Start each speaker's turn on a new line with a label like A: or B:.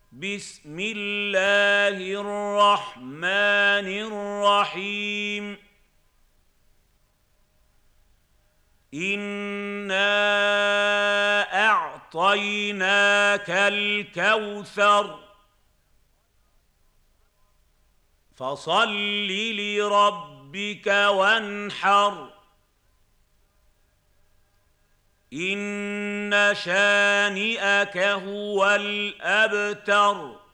A: بسم الله الرحمن الرحيم إنا أعطيناك الكوثر فصل لربك وانحر إن شانئك هو الأبتر